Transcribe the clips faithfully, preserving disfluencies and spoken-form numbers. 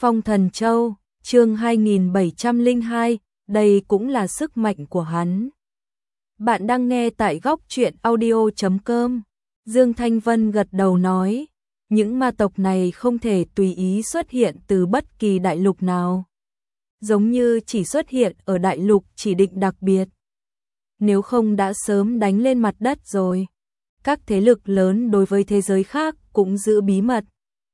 Phong Thần Châu, chương hai nghìn bảy trăm lẻ hai, đây cũng là sức mạnh của hắn. Bạn đang nghe tại góc truyện audio chấm com. Dương Thanh Vân gật đầu nói, những ma tộc này không thể tùy ý xuất hiện từ bất kỳ đại lục nào. Giống như chỉ xuất hiện ở đại lục chỉ định đặc biệt. Nếu không đã sớm đánh lên mặt đất rồi. Các thế lực lớn đối với thế giới khác cũng giữ bí mật.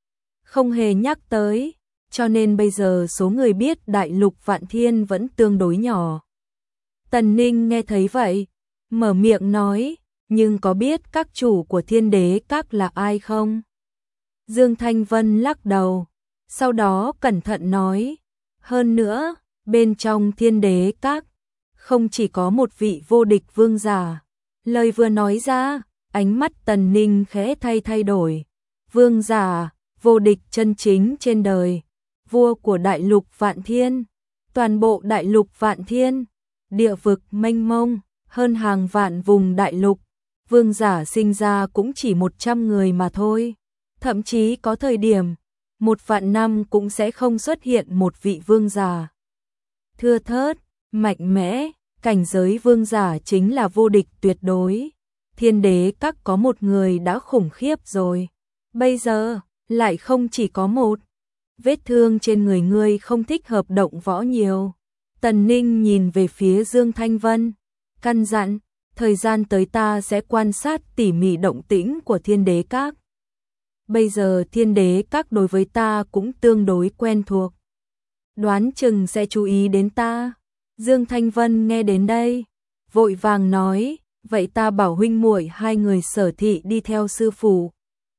Không hề nhắc tới, cho nên bây giờ số người biết đại lục Vạn Thiên vẫn tương đối nhỏ. Tần Ninh nghe thấy vậy, mở miệng nói, nhưng có biết các chủ của Thiên Đế Các là ai không? Dương Thanh Vân lắc đầu, sau đó cẩn thận nói, hơn nữa, bên trong Thiên Đế Các, không chỉ có một vị vô địch vương giả. Lời vừa nói ra, ánh mắt Tần Ninh khẽ thay thay đổi. Vương giả, vô địch chân chính trên đời, vua của đại lục Vạn Thiên, toàn bộ đại lục Vạn Thiên, địa vực mênh mông, hơn hàng vạn vùng đại lục, vương giả sinh ra cũng chỉ một trăm người mà thôi. Thậm chí có thời điểm, một vạn năm cũng sẽ không xuất hiện một vị vương giả. Thưa thớt, mạnh mẽ, cảnh giới vương giả chính là vô địch tuyệt đối. Thiên Đế Các có một người đã khủng khiếp rồi. Bây giờ, lại không chỉ có một. Vết thương trên người ngươi không thích hợp động võ nhiều. Tần Ninh nhìn về phía Dương Thanh Vân, căn dặn, thời gian tới ta sẽ quan sát tỉ mỉ động tĩnh của Thiên Đế Các. Bây giờ Thiên Đế Các đối với ta cũng tương đối quen thuộc. Đoán chừng sẽ chú ý đến ta. Dương Thanh Vân nghe đến đây, vội vàng nói, vậy ta bảo huynh muội hai người Sở Thị đi theo sư phụ.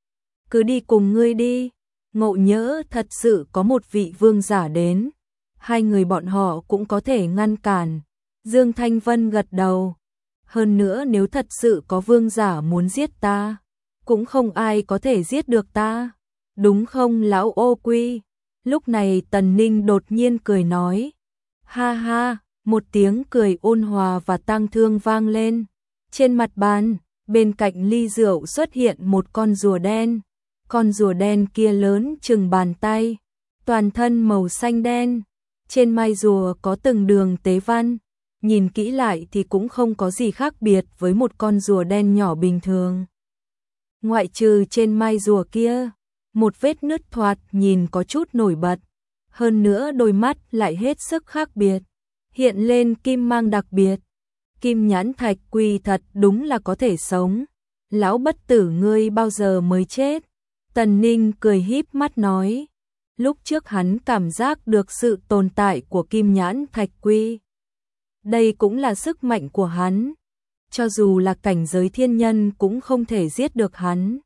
Cứ đi cùng ngươi đi, ngộ nhỡ thật sự có một vị vương giả đến, hai người bọn họ cũng có thể ngăn cản. Dương Thanh Vân gật đầu, hơn nữa nếu thật sự có vương giả muốn giết ta, cũng không ai có thể giết được ta, đúng không lão ô quy? Lúc này Tần Ninh đột nhiên cười nói, ha ha, một tiếng cười ôn hòa và tang thương vang lên. Trên mặt bàn, bên cạnh ly rượu xuất hiện một con rùa đen. Con rùa đen kia lớn chừng bàn tay, toàn thân màu xanh đen, trên mai rùa có từng đường tế văn, nhìn kỹ lại thì cũng không có gì khác biệt với một con rùa đen nhỏ bình thường. Ngoại trừ trên mai rùa kia, một vết nứt thoạt nhìn có chút nổi bật, hơn nữa đôi mắt lại hết sức khác biệt, hiện lên kim mang đặc biệt. Kim nhãn thạch quy thật đúng là có thể sống. Lão bất tử ngươi bao giờ mới chết? Tần Ninh cười híp mắt nói, lúc trước hắn cảm giác được sự tồn tại của kim nhãn thạch quy. Đây cũng là sức mạnh của hắn, cho dù là cảnh giới thiên nhân cũng không thể giết được hắn.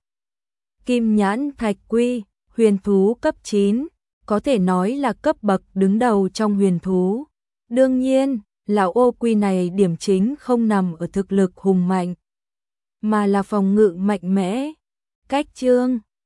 Kim nhãn thạch quy, huyền thú cấp chín, có thể nói là cấp bậc đứng đầu trong huyền thú. Đương nhiên, lão ô quy này điểm chính không nằm ở thực lực hùng mạnh, mà là phòng ngự mạnh mẽ. Cách chương